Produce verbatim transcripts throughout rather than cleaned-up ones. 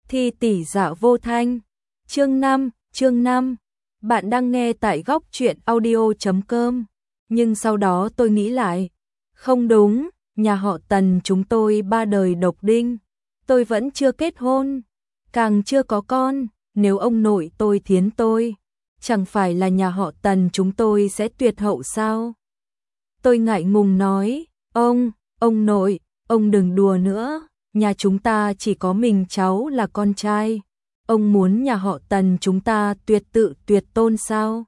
Thi tỷ dạ vô thanh. Chương năm, chương năm. Bạn đang nghe tại góc truyện audio chấm com. Nhưng sau đó tôi nghĩ lại, không đúng, nhà họ Tần chúng tôi ba đời độc đinh, tôi vẫn chưa kết hôn, càng chưa có con, nếu ông nội tôi thiến tôi, chẳng phải là nhà họ Tần chúng tôi sẽ tuyệt hậu sao? Tôi ngại ngùng nói, ông, ông nội, ông đừng đùa nữa, nhà chúng ta chỉ có mình cháu là con trai, ông muốn nhà họ Tần chúng ta tuyệt tự tuyệt tôn sao?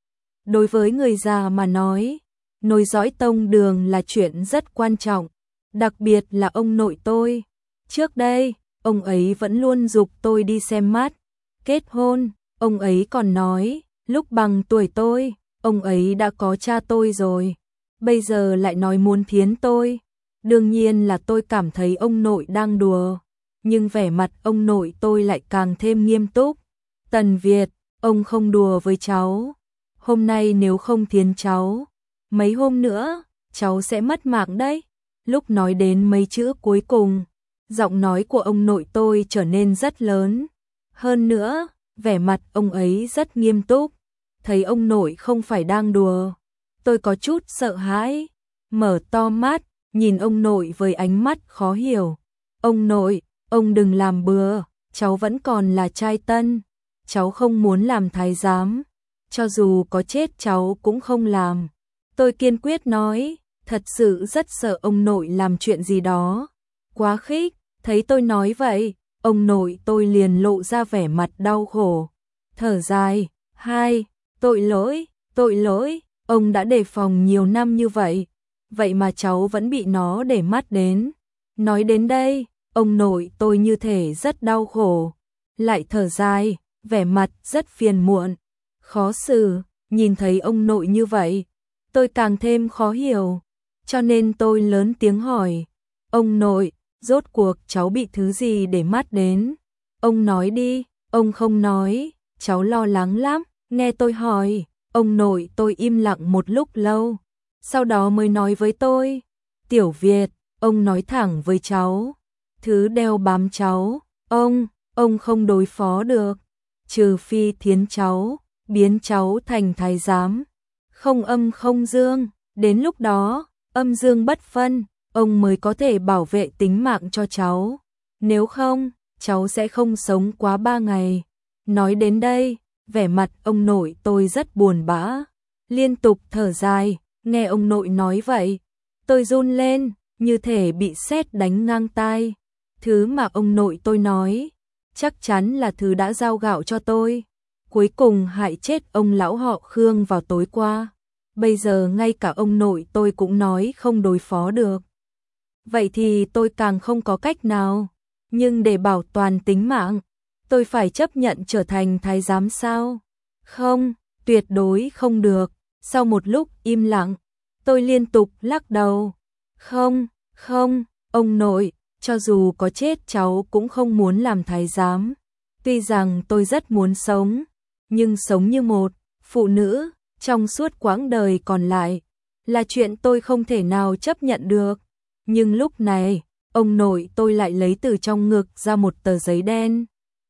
Đối với người già mà nói, nối dõi tông đường là chuyện rất quan trọng, đặc biệt là ông nội tôi. Trước đây, ông ấy vẫn luôn giục tôi đi xem mắt, kết hôn, ông ấy còn nói, lúc bằng tuổi tôi, ông ấy đã có cha tôi rồi, bây giờ lại nói muốn thiến tôi. Đương nhiên là tôi cảm thấy ông nội đang đùa, nhưng vẻ mặt ông nội tôi lại càng thêm nghiêm túc. Tần Việt, ông không đùa với cháu, hôm nay nếu không thiến cháu, mấy hôm nữa, cháu sẽ mất mạng đấy. Lúc nói đến mấy chữ cuối cùng, giọng nói của ông nội tôi trở nên rất lớn. Hơn nữa, vẻ mặt ông ấy rất nghiêm túc, thấy ông nội không phải đang đùa. Tôi có chút sợ hãi, mở to mắt, nhìn ông nội với ánh mắt khó hiểu. Ông nội, ông đừng làm bừa, cháu vẫn còn là trai tân, cháu không muốn làm thái giám, cho dù có chết cháu cũng không làm. Tôi kiên quyết nói, thật sự rất sợ ông nội làm chuyện gì đó. Quá khích, thấy tôi nói vậy, ông nội tôi liền lộ ra vẻ mặt đau khổ. Thở dài, hai, tội lỗi, tội lỗi, ông đã đề phòng nhiều năm như vậy, vậy mà cháu vẫn bị nó để mắt đến. Nói đến đây, ông nội tôi như thể rất đau khổ, lại thở dài, vẻ mặt rất phiền muộn, khó xử, nhìn thấy ông nội như vậy, tôi càng thêm khó hiểu, cho nên tôi lớn tiếng hỏi, ông nội, rốt cuộc cháu bị thứ gì để mắt đến? Ông nói đi, ông không nói, cháu lo lắng lắm, nghe tôi hỏi, ông nội tôi im lặng một lúc lâu, sau đó mới nói với tôi, Tiểu Việt, ông nói thẳng với cháu, thứ đeo bám cháu, ông, ông không đối phó được, trừ phi thiến cháu, biến cháu thành thái giám, không âm không dương, đến lúc đó, âm dương bất phân, ông mới có thể bảo vệ tính mạng cho cháu, nếu không, cháu sẽ không sống quá ba ngày. Nói đến đây, vẻ mặt ông nội tôi rất buồn bã, liên tục thở dài, nghe ông nội nói vậy, tôi run lên, như thể bị sét đánh ngang tai. Thứ mà ông nội tôi nói, chắc chắn là thứ đã giao gạo cho tôi, cuối cùng hại chết ông lão họ Khương vào tối qua. Bây giờ ngay cả ông nội tôi cũng nói không đối phó được. Vậy thì tôi càng không có cách nào, nhưng để bảo toàn tính mạng, tôi phải chấp nhận trở thành thái giám sao? Không, tuyệt đối không được. Sau một lúc im lặng, tôi liên tục lắc đầu. Không, không, ông nội, cho dù có chết cháu cũng không muốn làm thái giám. Tuy rằng tôi rất muốn sống, nhưng sống như một phụ nữ trong suốt quãng đời còn lại là chuyện tôi không thể nào chấp nhận được. Nhưng lúc này, ông nội tôi lại lấy từ trong ngực ra một tờ giấy đen.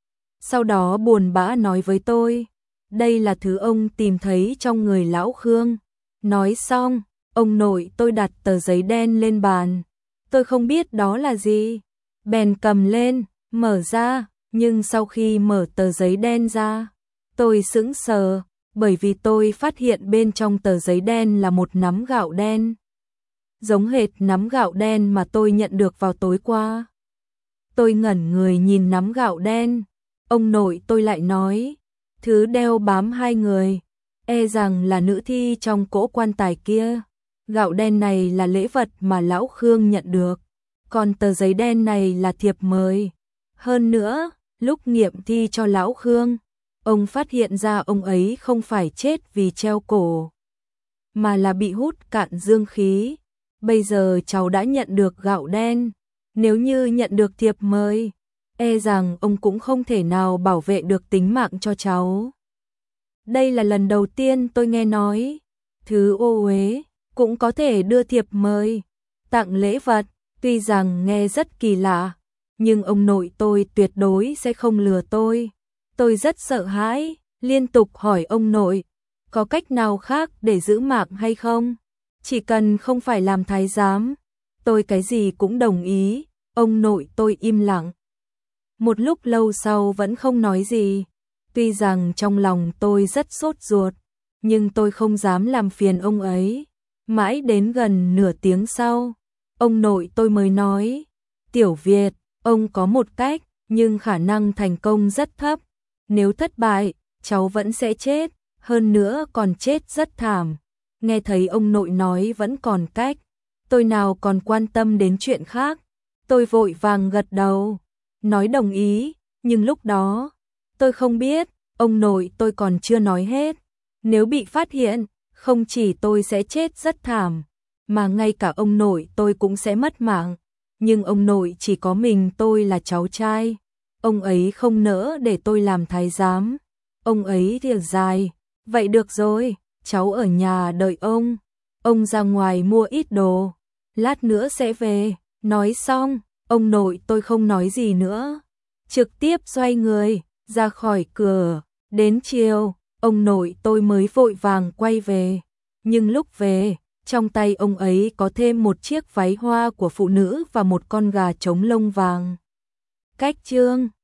Sau đó buồn bã nói với tôi, đây là thứ ông tìm thấy trong người lão Khương. Nói xong, ông nội tôi đặt tờ giấy đen lên bàn. Tôi không biết đó là gì, bèn cầm lên, mở ra, nhưng sau khi mở tờ giấy đen ra, tôi sững sờ, bởi vì tôi phát hiện bên trong tờ giấy đen là một nắm gạo đen. Giống hệt nắm gạo đen mà tôi nhận được vào tối qua. Tôi ngẩn người nhìn nắm gạo đen, ông nội tôi lại nói, thứ đeo bám hai người, e rằng là nữ thi trong cỗ quan tài kia. Gạo đen này là lễ vật mà lão Khương nhận được, còn tờ giấy đen này là thiệp mời. Hơn nữa, lúc nghiệm thi cho lão Khương, ông phát hiện ra ông ấy không phải chết vì treo cổ, mà là bị hút cạn dương khí. Bây giờ cháu đã nhận được gạo đen, nếu như nhận được thiệp mời, e rằng ông cũng không thể nào bảo vệ được tính mạng cho cháu. Đây là lần đầu tiên tôi nghe nói, thứ ô uế cũng có thể đưa thiệp mời, tặng lễ vật, tuy rằng nghe rất kỳ lạ, nhưng ông nội tôi tuyệt đối sẽ không lừa tôi. Tôi rất sợ hãi, liên tục hỏi ông nội, có cách nào khác để giữ mạng hay không? Chỉ cần không phải làm thái giám, tôi cái gì cũng đồng ý. Ông nội tôi im lặng. Một lúc lâu sau vẫn không nói gì. Tuy rằng trong lòng tôi rất sốt ruột, nhưng tôi không dám làm phiền ông ấy. Mãi đến gần nửa tiếng sau, ông nội tôi mới nói, Tiểu Việt, ông có một cách, nhưng khả năng thành công rất thấp. Nếu thất bại, cháu vẫn sẽ chết, hơn nữa còn chết rất thảm. Nghe thấy ông nội nói vẫn còn cách, tôi nào còn quan tâm đến chuyện khác. Tôi vội vàng gật đầu, nói đồng ý, nhưng lúc đó, tôi không biết, ông nội tôi còn chưa nói hết. Nếu bị phát hiện, không chỉ tôi sẽ chết rất thảm, mà ngay cả ông nội tôi cũng sẽ mất mạng. Nhưng ông nội chỉ có mình tôi là cháu trai. Ông ấy không nỡ để tôi làm thái giám. Ông ấy thở dài, vậy được rồi, cháu ở nhà đợi ông. Ông ra ngoài mua ít đồ, lát nữa sẽ về. Nói xong, ông nội tôi không nói gì nữa, trực tiếp xoay người, ra khỏi cửa. Đến chiều, ông nội tôi mới vội vàng quay về. Nhưng lúc về, trong tay ông ấy có thêm một chiếc váy hoa của phụ nữ và một con gà trống lông vàng. Cách chương